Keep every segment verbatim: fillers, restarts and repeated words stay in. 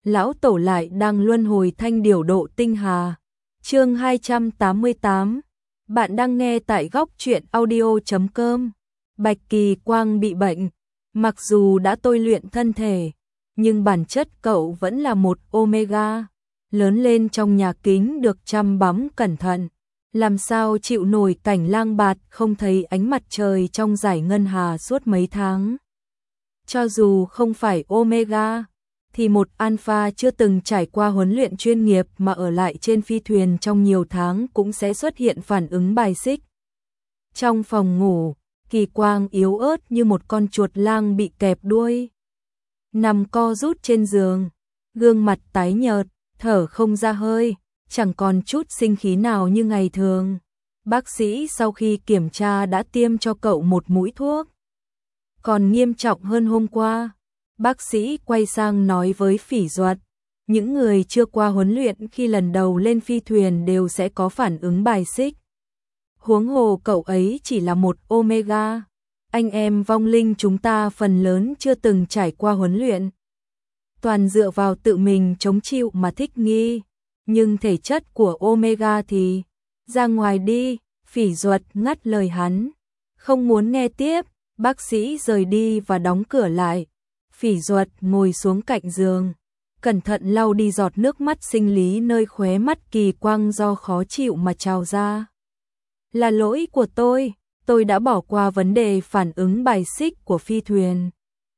lão tổ lại đang luân hồi thanh điều độ tinh hà. Chương hai trăm tám mươi tám. Bạn đang nghe tại góc truyện audio chấm com. Bạch Kỳ Quang bị bệnh, mặc dù đã tôi luyện thân thể, nhưng bản chất cậu vẫn là một Omega, lớn lên trong nhà kính được chăm bắm cẩn thận, làm sao chịu nổi cảnh lang bạt không thấy ánh mặt trời trong dải ngân hà suốt mấy tháng. Cho dù không phải Omega, thì một Alpha chưa từng trải qua huấn luyện chuyên nghiệp mà ở lại trên phi thuyền trong nhiều tháng cũng sẽ xuất hiện phản ứng bài xích. Trong phòng ngủ, Kỳ Quang yếu ớt như một con chuột lang bị kẹp đuôi, nằm co rút trên giường, gương mặt tái nhợt, thở không ra hơi, chẳng còn chút sinh khí nào như ngày thường. Bác sĩ sau khi kiểm tra đã tiêm cho cậu một mũi thuốc. Còn nghiêm trọng hơn hôm qua, bác sĩ quay sang nói với Phỉ Duật, những người chưa qua huấn luyện khi lần đầu lên phi thuyền đều sẽ có phản ứng bài xích. Huống hồ cậu ấy chỉ là một Omega, anh em vong linh chúng ta phần lớn chưa từng trải qua huấn luyện, toàn dựa vào tự mình chống chịu mà thích nghi, nhưng thể chất của Omega thì ra ngoài đi. Phỉ Duật ngắt lời hắn, không muốn nghe tiếp. Bác sĩ rời đi và đóng cửa lại. Phỉ Duật ngồi xuống cạnh giường, cẩn thận lau đi giọt nước mắt sinh lý nơi khóe mắt Kỳ Quang do khó chịu mà trào ra. Là lỗi của tôi, tôi đã bỏ qua vấn đề phản ứng bài xích của phi thuyền.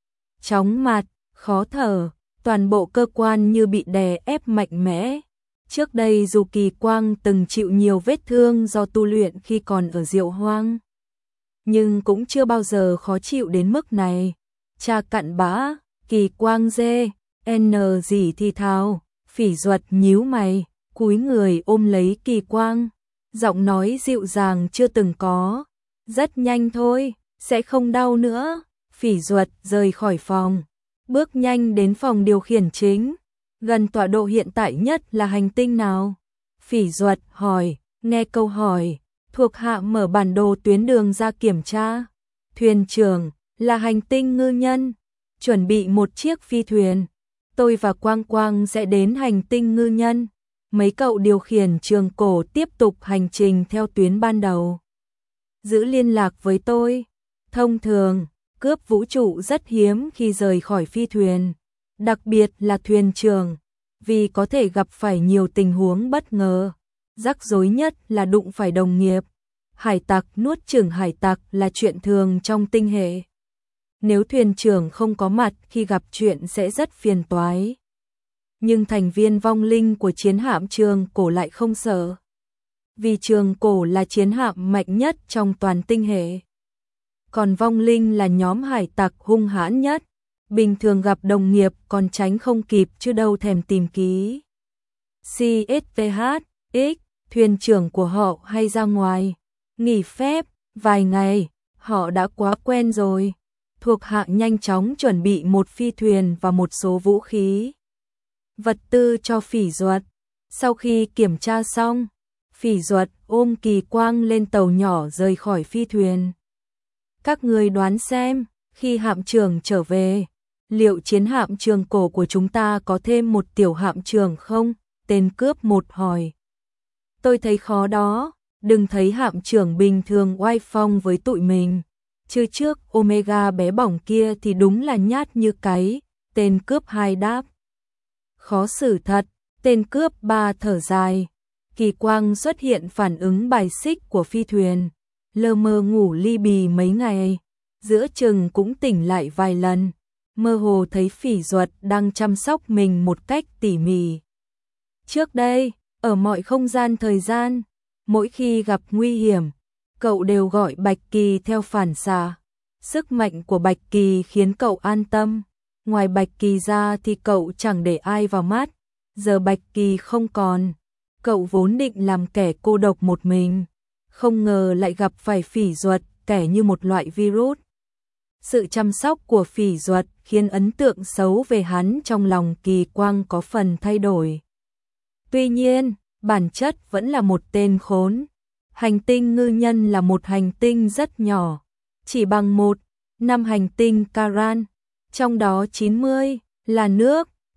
Chóng mặt, khó thở, toàn bộ cơ quan như bị đè ép mạnh mẽ. Trước đây dù Kỳ Quang từng chịu nhiều vết thương do tu luyện khi còn ở Diệu Hoang, nhưng cũng chưa bao giờ khó chịu đến mức này. Cha cặn bã, Kỳ Quang dê, n gì thì thào. Phỉ Duật nhíu mày, cúi người ôm lấy Kỳ Quang, giọng nói dịu dàng chưa từng có, rất nhanh thôi, sẽ không đau nữa. Phỉ Duật rời khỏi phòng, bước nhanh đến phòng điều khiển chính. Gần tọa độ hiện tại nhất là hành tinh nào? Phỉ Duật hỏi. Nghe câu hỏi, thuộc hạ mở bản đồ tuyến đường ra kiểm tra. Thuyền trưởng là hành tinh Ngư Nhân, chuẩn bị một chiếc phi thuyền. Tôi và Quang Quang sẽ đến hành tinh Ngư Nhân. Mấy cậu điều khiển trường cổ tiếp tục hành trình theo tuyến ban đầu. Giữ liên lạc với tôi. Thông thường, cướp vũ trụ rất hiếm khi rời khỏi phi thuyền, đặc biệt là thuyền trưởng, vì có thể gặp phải nhiều tình huống bất ngờ. Rắc rối nhất là đụng phải đồng nghiệp. Hải tặc nuốt chửng hải tặc là chuyện thường trong tinh hệ. Nếu thuyền trưởng không có mặt khi gặp chuyện sẽ rất phiền toái. Nhưng thành viên vong linh của chiến hạm Trường Cổ lại không sợ. Vì Trường Cổ là chiến hạm mạnh nhất trong toàn tinh hệ. Còn vong linh là nhóm hải tặc hung hãn nhất. Bình thường gặp đồng nghiệp còn tránh không kịp chứ đâu thèm tìm ký. xê ét vê hát X, thuyền trưởng của họ hay ra ngoài nghỉ phép vài ngày, họ đã quá quen rồi. Thuộc hạ nhanh chóng chuẩn bị một phi thuyền và một số vũ khí, vật tư cho Phỉ Duật. Sau khi kiểm tra xong, Phỉ Duật ôm Kỳ Quang lên tàu nhỏ rời khỏi phi thuyền. Các người đoán xem, khi hạm trưởng trở về, liệu chiến hạm Trường Cổ của chúng ta có thêm một tiểu hạm trưởng không? Tên cướp một hỏi. Tôi thấy khó đó, đừng thấy hạm trưởng bình thường oai phong với tụi mình, chứ trước Omega bé bỏng kia thì đúng là nhát như cái. Tên cướp hai đáp. Khó xử thật. Tên cướp ba thở dài. Kỳ Quang xuất hiện phản ứng bài xích của phi thuyền, lơ mơ ngủ li bì mấy ngày, giữa chừng cũng tỉnh lại vài lần, mơ hồ thấy Phỉ Duật đang chăm sóc mình một cách tỉ mỉ. Trước đây, ở mọi không gian thời gian, mỗi khi gặp nguy hiểm, cậu đều gọi Bạch Kỳ theo phản xạ. Sức mạnh của Bạch Kỳ khiến cậu an tâm. Ngoài Bạch Kỳ ra thì cậu chẳng để ai vào mắt. Giờ Bạch Kỳ không còn, cậu vốn định làm kẻ cô độc một mình, không ngờ lại gặp phải Phỉ Duật, kẻ như một loại virus. Sự chăm sóc của Phỉ Duật khiến ấn tượng xấu về hắn trong lòng Kỳ Quang có phần thay đổi. Tuy nhiên, bản chất vẫn là một tên khốn. Hành tinh Ngư Nhân là một hành tinh rất nhỏ, chỉ bằng một năm hành tinh Karan, trong đó chín mươi là nước,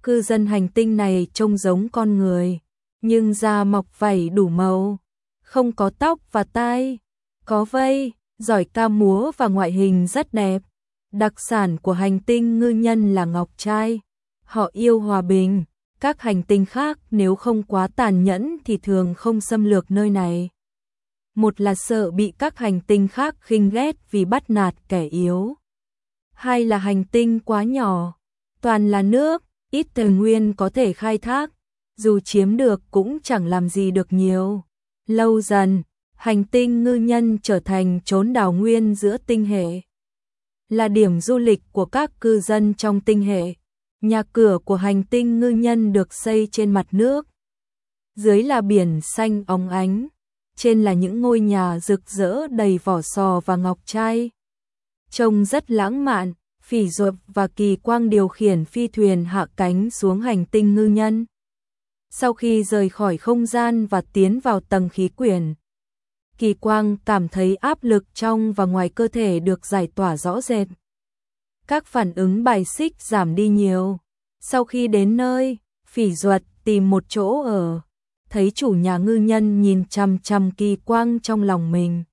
Cư dân hành tinh này trông giống con người, nhưng da mọc vảy đủ màu, không có tóc và tai, có vây, giỏi ca múa và ngoại hình rất đẹp. Đặc sản của hành tinh ngư nhân là ngọc trai. Họ yêu hòa bình, các hành tinh khác nếu không quá tàn nhẫn thì thường không xâm lược nơi này. Một là sợ bị các hành tinh khác khinh ghét vì bắt nạt kẻ yếu. Hai là hành tinh quá nhỏ, toàn là nước, ít tài nguyên có thể khai thác, dù chiếm được cũng chẳng làm gì được nhiều. Lâu dần, hành tinh ngư nhân trở thành chốn đào nguyên giữa tinh hệ, là điểm du lịch của các cư dân trong tinh hệ. Nhà cửa của hành tinh ngư nhân được xây trên mặt nước, dưới là biển xanh óng ánh, trên là những ngôi nhà rực rỡ đầy vỏ sò và ngọc trai. Trông rất lãng mạn. Phỉ Duật và Kỳ Quang điều khiển phi thuyền hạ cánh xuống hành tinh ngư nhân. Sau khi rời khỏi không gian và tiến vào tầng khí quyển, Kỳ Quang cảm thấy áp lực trong và ngoài cơ thể được giải tỏa rõ rệt. Các phản ứng bài xích giảm đi nhiều. Sau khi đến nơi, Phỉ Duật tìm một chỗ ở, thấy chủ nhà ngư nhân nhìn chằm chằm Kỳ Quang trong lòng mình.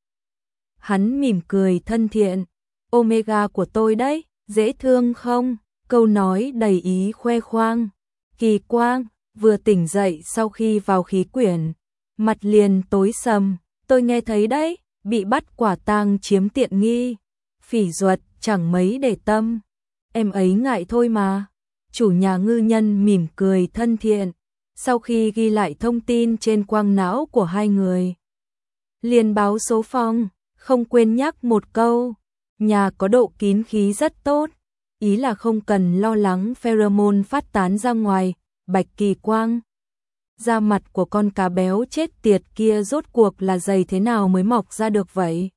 Hắn mỉm cười thân thiện. Omega của tôi đấy, dễ thương không? Câu nói đầy ý khoe khoang. Kỳ Quang vừa tỉnh dậy sau khi vào khí quyển, mặt liền tối sầm. Tôi nghe thấy đấy, bị bắt quả tang chiếm tiện nghi. Phỉ Duật chẳng mấy để tâm. Em ấy ngại thôi mà. Chủ nhà ngư nhân mỉm cười thân thiện. Sau khi ghi lại thông tin trên quang não của hai người, liền báo số phòng, không quên nhắc một câu. Nhà có độ kín khí rất tốt, ý là không cần lo lắng pheromone phát tán ra ngoài. Bạch Kỳ Quang, da mặt của con cá béo chết tiệt kia rốt cuộc là dày thế nào mới mọc ra được vậy?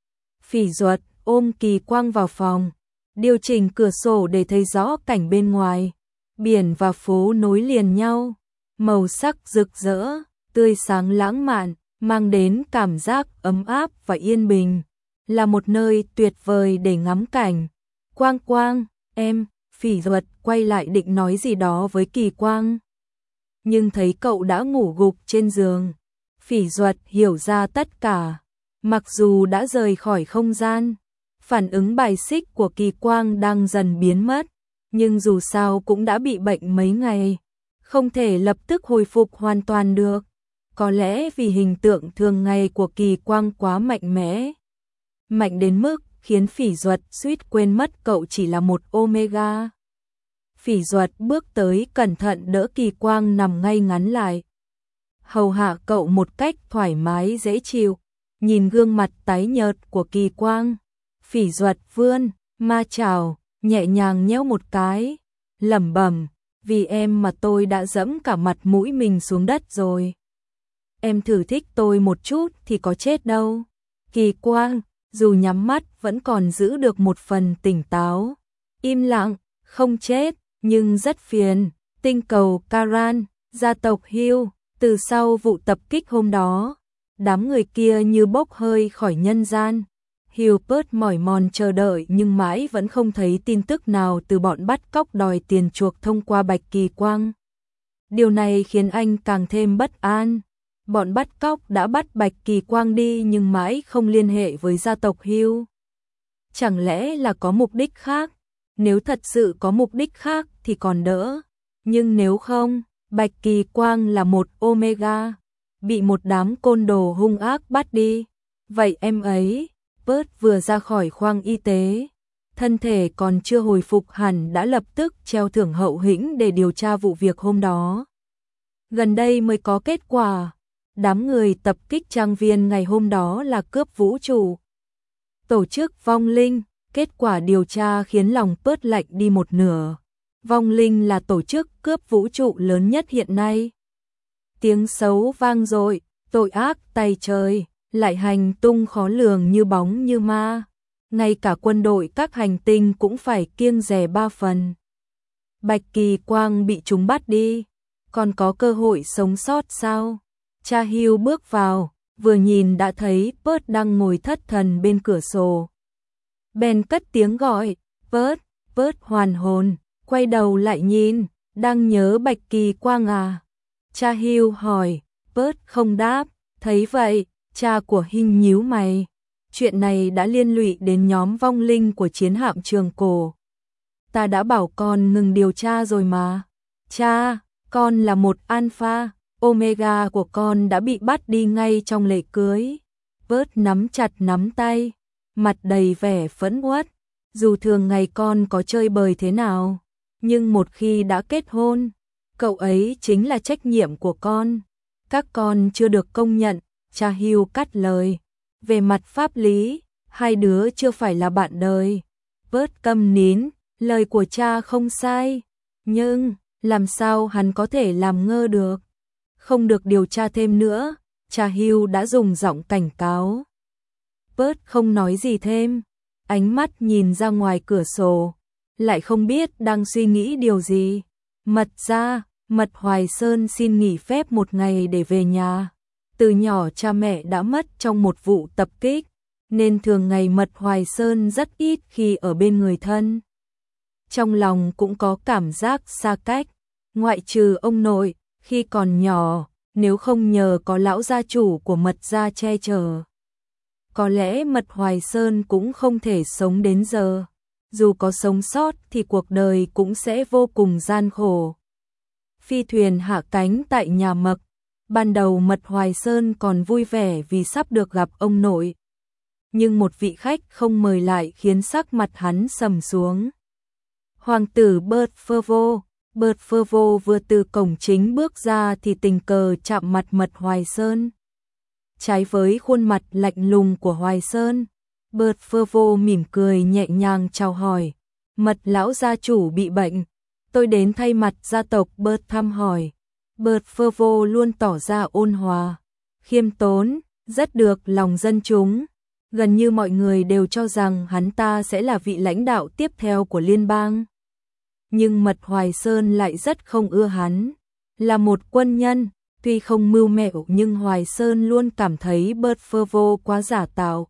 Phỉ Duật ôm Kỳ Quang vào phòng, điều chỉnh cửa sổ để thấy rõ cảnh bên ngoài. Biển và phố nối liền nhau, màu sắc rực rỡ, tươi sáng lãng mạn, mang đến cảm giác ấm áp và yên bình. Là một nơi tuyệt vời để ngắm cảnh. Quang Quang, em. Phỉ Duật quay lại định nói gì đó với Kỳ Quang, nhưng thấy cậu đã ngủ gục trên giường. Phỉ Duật hiểu ra tất cả. Mặc dù đã rời khỏi không gian, phản ứng bài xích của Kỳ Quang đang dần biến mất, nhưng dù sao cũng đã bị bệnh mấy ngày, không thể lập tức hồi phục hoàn toàn được. Có lẽ vì hình tượng thường ngày của Kỳ Quang quá mạnh mẽ, mạnh đến mức khiến Phỉ Duật suýt quên mất cậu chỉ là một Omega. Phỉ Duật bước tới cẩn thận đỡ Kỳ Quang nằm ngay ngắn lại, hầu hạ cậu một cách thoải mái dễ chịu. Nhìn gương mặt tái nhợt của Kỳ Quang, Phỉ Duật vươn ma chảo, nhẹ nhàng nhéo một cái, lẩm bẩm, vì em mà tôi đã dẫm cả mặt mũi mình xuống đất rồi. Em thử thích tôi một chút thì có chết đâu. Kỳ Quang dù nhắm mắt vẫn còn giữ được một phần tỉnh táo. Im lặng, không chết, nhưng rất phiền. Tinh cầu Karan, gia tộc Hill, từ sau vụ tập kích hôm đó, đám người kia như bốc hơi khỏi nhân gian. Hilbert mỏi mòn chờ đợi nhưng mãi vẫn không thấy tin tức nào từ bọn bắt cóc đòi tiền chuộc thông qua Bạch Kỳ Quang. Điều này khiến anh càng thêm bất an. Bọn bắt cóc đã bắt Bạch Kỳ Quang đi nhưng mãi không liên hệ với gia tộc Hill. Chẳng lẽ là có mục đích khác? Nếu thật sự có mục đích khác thì còn đỡ. Nhưng nếu không, Bạch Kỳ Quang là một Omega, bị một đám côn đồ hung ác bắt đi. Vậy em ấy, Bert vừa ra khỏi khoang y tế, thân thể còn chưa hồi phục hẳn đã lập tức treo thưởng hậu hĩnh để điều tra vụ việc hôm đó. Gần đây mới có kết quả. Đám người tập kích trang viên ngày hôm đó là cướp vũ trụ, tổ chức vong linh. Kết quả điều tra khiến lòng Bert lạnh đi một nửa. Vong linh là tổ chức cướp vũ trụ lớn nhất hiện nay. Tiếng xấu vang dội, tội ác tày trời, lại hành tung khó lường như bóng như ma. Ngay cả quân đội các hành tinh cũng phải kiêng dè ba phần. Bạch Kỳ Quang bị chúng bắt đi, còn có cơ hội sống sót sao? Cha Hill bước vào, vừa nhìn đã thấy Bert đang ngồi thất thần bên cửa sổ. Ben cất tiếng gọi, Bert. Bert hoàn hồn, quay đầu lại nhìn, Đang nhớ Bạch Kỳ Quang à? Cha Hugh hỏi. Bert không đáp. Thấy vậy, cha của Hinh nhíu mày. Chuyện này đã liên lụy đến nhóm vong linh của chiến hạm Trường Cổ. Ta đã bảo con ngừng điều tra rồi mà. Cha, con là một alpha, omega của con đã bị bắt đi ngay trong lễ cưới. Bert nắm chặt nắm tay, mặt đầy vẻ phẫn uất. Dù thường ngày con có chơi bời thế nào, nhưng một khi đã kết hôn, cậu ấy chính là trách nhiệm của con. Các con chưa được công nhận, cha Hugh cắt lời. Về mặt pháp lý, hai đứa chưa phải là bạn đời. Bert câm nín, lời của cha không sai. Nhưng, làm sao hắn có thể làm ngơ được? Không được điều tra thêm nữa, cha Hugh đã dùng giọng cảnh cáo. Bert không nói gì thêm, ánh mắt nhìn ra ngoài cửa sổ, lại không biết đang suy nghĩ điều gì. Mật ra, Mật Hoài Sơn xin nghỉ phép một ngày để về nhà. Từ nhỏ cha mẹ đã mất trong một vụ tập kích, nên thường ngày Mật Hoài Sơn rất ít khi ở bên người thân. Trong lòng cũng có cảm giác xa cách, ngoại trừ ông nội, khi còn nhỏ, nếu không nhờ có lão gia chủ của Mật gia che chở. Có lẽ Mật Hoài Sơn cũng không thể sống đến giờ, dù có sống sót thì cuộc đời cũng sẽ vô cùng gian khổ. Phi thuyền hạ cánh tại nhà Mật. Ban đầu Mật Hoài Sơn còn vui vẻ vì sắp được gặp ông nội. Nhưng một vị khách không mời lại khiến sắc mặt hắn sầm xuống. Hoàng tử Bert Fervo. Bert Fervo vừa từ cổng chính bước ra thì tình cờ chạm mặt Mật Hoài Sơn. Trái với khuôn mặt lạnh lùng của Hoài Sơn, Bert Fervo mỉm cười nhẹ nhàng chào hỏi. Mật lão gia chủ bị bệnh, tôi đến thay mặt gia tộc Bert thăm hỏi. Bert Fervo luôn tỏ ra ôn hòa, khiêm tốn, rất được lòng dân chúng. Gần như mọi người đều cho rằng hắn ta sẽ là vị lãnh đạo tiếp theo của liên bang. Nhưng Mật Hoài Sơn lại rất không ưa hắn. Là một quân nhân, tuy không mưu mẹo nhưng Hoài Sơn luôn cảm thấy Bert Fervo quá giả tạo.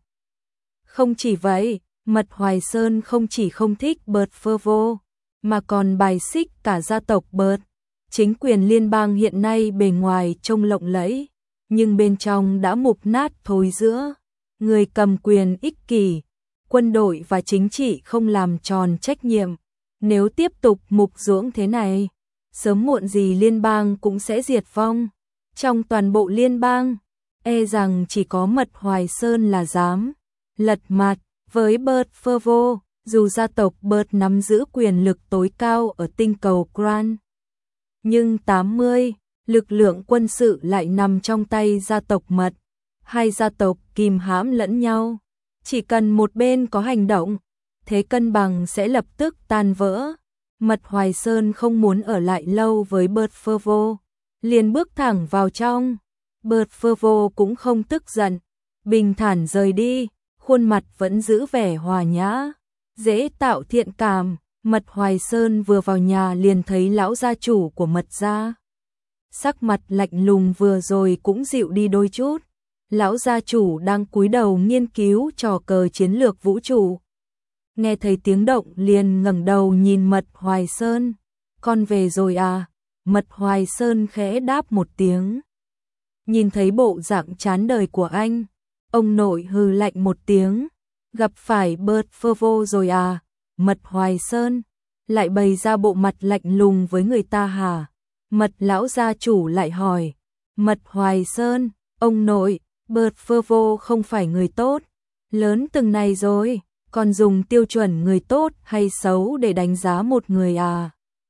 Không chỉ vậy, Mật Hoài Sơn không chỉ không thích Bert Fervo, mà còn bài xích cả gia tộc Bert. Chính quyền liên bang hiện nay bề ngoài trông lộng lẫy, nhưng bên trong đã mục nát thối rữa. Người cầm quyền ích kỷ, quân đội và chính trị không làm tròn trách nhiệm. Nếu tiếp tục mục ruỗng thế này, sớm muộn gì liên bang cũng sẽ diệt vong. Trong toàn bộ liên bang, e rằng chỉ có Mật Hoài Sơn là dám lật mặt với Bert Fervo, dù gia tộc Bert nắm giữ quyền lực tối cao ở tinh cầu Gran. Nhưng tám mươi, lực lượng quân sự lại nằm trong tay gia tộc Mật. Hai gia tộc kìm hãm lẫn nhau. Chỉ cần một bên có hành động, thế cân bằng sẽ lập tức tan vỡ. Mật Hoài Sơn không muốn ở lại lâu với Bert Fervo, liền bước thẳng vào trong. Bert Fervo cũng không tức giận, bình thản rời đi, khuôn mặt vẫn giữ vẻ hòa nhã, dễ tạo thiện cảm. Mật Hoài Sơn vừa vào nhà liền thấy lão gia chủ của Mật gia. Sắc mặt lạnh lùng vừa rồi cũng dịu đi đôi chút. Lão gia chủ đang cúi đầu nghiên cứu trò cờ chiến lược vũ trụ. Nghe thấy tiếng động liền ngẩng đầu nhìn Mật Hoài Sơn. Con về rồi à? Mật Hoài Sơn khẽ đáp một tiếng. Nhìn thấy bộ dạng chán đời của anh, ông nội hừ lạnh một tiếng. Gặp phải Bert Fervo rồi à? Mật Hoài Sơn lại bày ra bộ mặt lạnh lùng với người ta hả? Mật lão gia chủ lại hỏi. Mật Hoài Sơn, ông nội, Bert Fervo không phải người tốt, lớn từng này rồi, còn dùng tiêu chuẩn người tốt hay xấu để đánh giá một người à?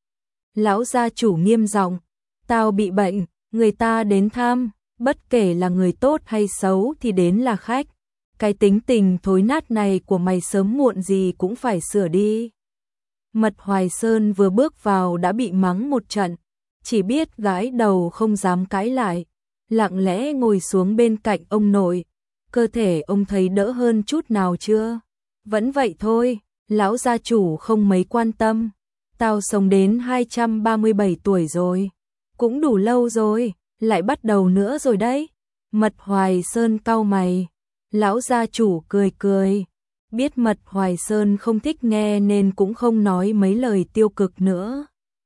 Lão gia chủ nghiêm giọng, tao bị bệnh, người ta đến thăm, bất kể là người tốt hay xấu thì đến là khách. Cái tính tình thối nát này của mày sớm muộn gì cũng phải sửa đi. Mật Hoài Sơn vừa bước vào đã bị mắng một trận, chỉ biết gãi đầu không dám cãi lại, lặng lẽ ngồi xuống bên cạnh ông nội. Cơ thể ông thấy đỡ hơn chút nào chưa? Vẫn vậy thôi, lão gia chủ không mấy quan tâm. Tao sống đến hai trăm ba mươi bảy tuổi rồi, cũng đủ lâu rồi, lại bắt đầu nữa rồi đấy. Mật Hoài Sơn cau mày. Lão gia chủ cười cười, biết Mật Hoài Sơn không thích nghe nên cũng không nói mấy lời tiêu cực nữa.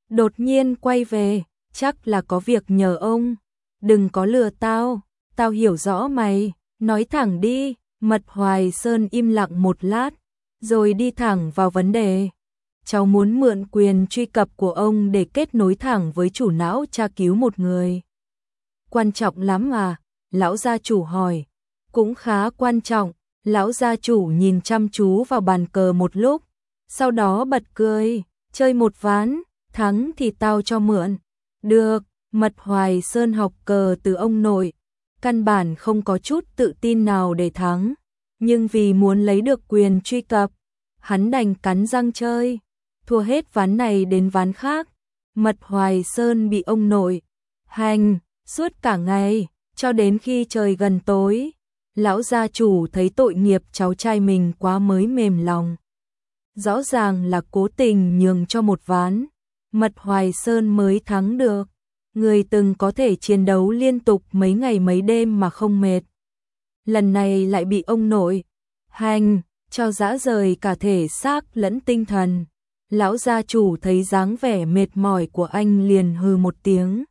đột nhiên quay về, chắc là có việc nhờ ông. Đừng có lừa tao, tao hiểu rõ mày, nói thẳng đi. Mật Hoài Sơn im lặng một lát, rồi đi thẳng vào vấn đề. Cháu muốn mượn quyền truy cập của ông để kết nối thẳng với chủ não tra cứu một người. Quan trọng lắm à? Lão gia chủ hỏi. Cũng khá quan trọng. Lão gia chủ nhìn chăm chú vào bàn cờ một lúc, sau đó bật cười. Chơi một ván, thắng thì tao cho mượn. Được. Mật Hoài Sơn học cờ từ ông nội, căn bản không có chút tự tin nào để thắng, nhưng vì muốn lấy được quyền truy cập, hắn đành cắn răng chơi. Thua hết ván này đến ván khác, Mật Hoài Sơn bị ông nội hành suốt cả ngày, cho đến khi trời gần tối. Lão gia chủ thấy tội nghiệp cháu trai mình quá mới mềm lòng. Rõ ràng là cố tình nhường cho một ván, Mật Hoài Sơn mới thắng được. Người từng có thể chiến đấu liên tục mấy ngày mấy đêm mà không mệt, lần này lại bị ông nội hành cho rã rời cả thể xác lẫn tinh thần. Lão gia chủ thấy dáng vẻ mệt mỏi của anh liền hừ một tiếng.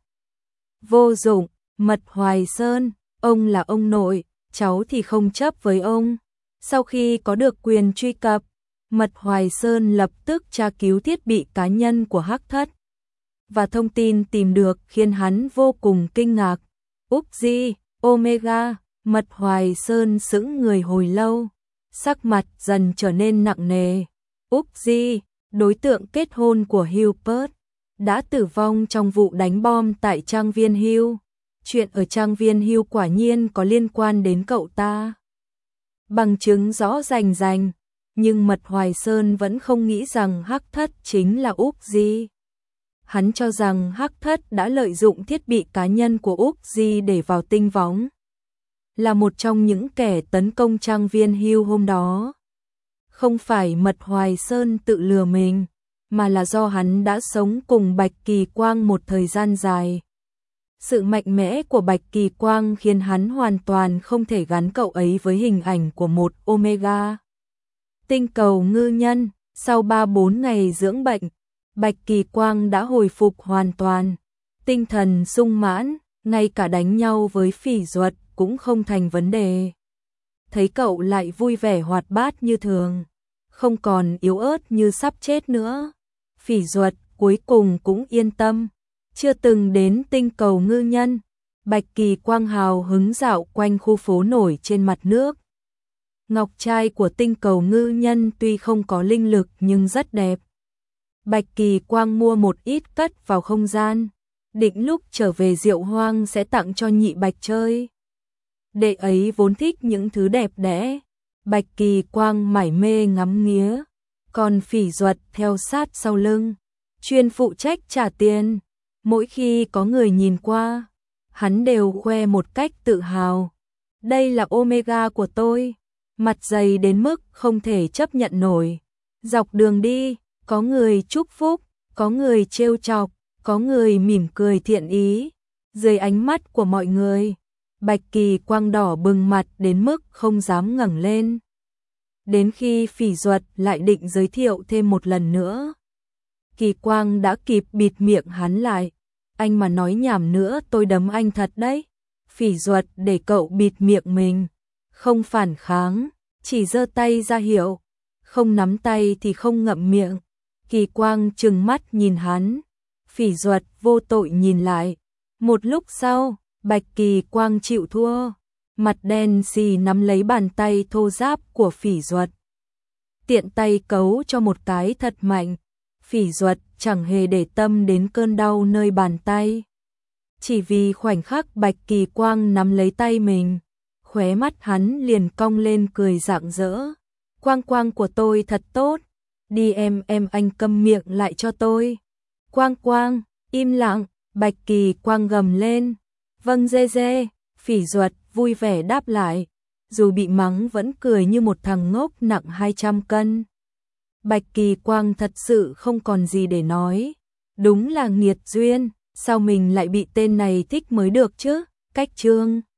Vô dụng. Mật Hoài Sơn, ông là ông nội, cháu thì không chấp với ông. Sau khi có được quyền truy cập, Mật Hoài Sơn lập tức tra cứu thiết bị cá nhân của Hắc Thất, và thông tin tìm được khiến hắn vô cùng kinh ngạc. Uzi, Omega. Mật Hoài Sơn sững người hồi lâu, sắc mặt dần trở nên nặng nề. Uzi, đối tượng kết hôn của Hubert, đã tử vong trong vụ đánh bom tại trang viên Hill. Chuyện ở trang viên Hill quả nhiên có liên quan đến cậu ta. Bằng chứng rõ rành rành, nhưng Mật Hoài Sơn vẫn không nghĩ rằng Hắc Thất chính là Uzi. Hắn cho rằng Hắc Thất đã lợi dụng thiết bị cá nhân của Uzi để vào tinh võng, là một trong những kẻ tấn công trang viên Hill hôm đó. Không phải Mật Hoài Sơn tự lừa mình, mà là do hắn đã sống cùng Bạch Kỳ Quang một thời gian dài. Sự mạnh mẽ của Bạch Kỳ Quang khiến hắn hoàn toàn không thể gắn cậu ấy với hình ảnh của một Omega. Tinh cầu ngư nhân, sau ba bốn ngày dưỡng bệnh, Bạch Kỳ Quang đã hồi phục hoàn toàn, tinh thần sung mãn, ngay cả đánh nhau với Phỉ Duật cũng không thành vấn đề. Thấy cậu lại vui vẻ hoạt bát như thường, không còn yếu ớt như sắp chết nữa, Phỉ Duật cuối cùng cũng yên tâm. Chưa từng đến tinh cầu ngư nhân, Bạch Kỳ Quang hào hứng dạo quanh khu phố nổi trên mặt nước. Ngọc trai của tinh cầu ngư nhân tuy không có linh lực nhưng rất đẹp. Bạch Kỳ Quang mua một ít cất vào không gian, định lúc trở về Diệu Hoang sẽ tặng cho Nhị Bạch chơi. Đệ ấy vốn thích những thứ đẹp đẽ, Bạch Kỳ Quang mải mê ngắm nghía, còn Phỉ Duật theo sát sau lưng, chuyên phụ trách trả tiền. Mỗi khi có người nhìn qua, hắn đều khoe một cách tự hào. Đây là Omega của tôi, mặt dày đến mức không thể chấp nhận nổi. Dọc đường đi, có người chúc phúc, có người trêu chọc, có người mỉm cười thiện ý. Dưới ánh mắt của mọi người, Bạch Kỳ Quang đỏ bừng mặt đến mức không dám ngẩng lên. Đến khi Phỉ Duật lại định giới thiệu thêm một lần nữa, Kỳ Quang đã kịp bịt miệng hắn lại. Anh mà nói nhảm nữa tôi đấm anh thật đấy. Phỉ Duật để cậu bịt miệng mình, không phản kháng, chỉ giơ tay ra hiệu, không nắm tay thì không ngậm miệng. Kỳ Quang trừng mắt nhìn hắn, Phỉ Duật vô tội nhìn lại. Một lúc sau, Bạch Kỳ Quang chịu thua, mặt đen xì nắm lấy bàn tay thô ráp của Phỉ Duật, tiện tay cấu cho một cái thật mạnh. Phỉ Duật chẳng hề để tâm đến cơn đau nơi bàn tay, chỉ vì khoảnh khắc Bạch Kỳ Quang nắm lấy tay mình, khóe mắt hắn liền cong lên cười rạng rỡ. Quang Quang của tôi thật tốt, đi em em anh câm miệng lại cho tôi. Quang Quang, im lặng. Bạch Kỳ Quang gầm lên. Vâng dê dê. Phỉ Duật vui vẻ đáp lại, dù bị mắng vẫn cười như một thằng ngốc nặng hai trăm cân. Bạch Kỳ Quang thật sự không còn gì để nói, đúng là nghiệt duyên, sao mình lại bị tên này thích mới được chứ. Cách chương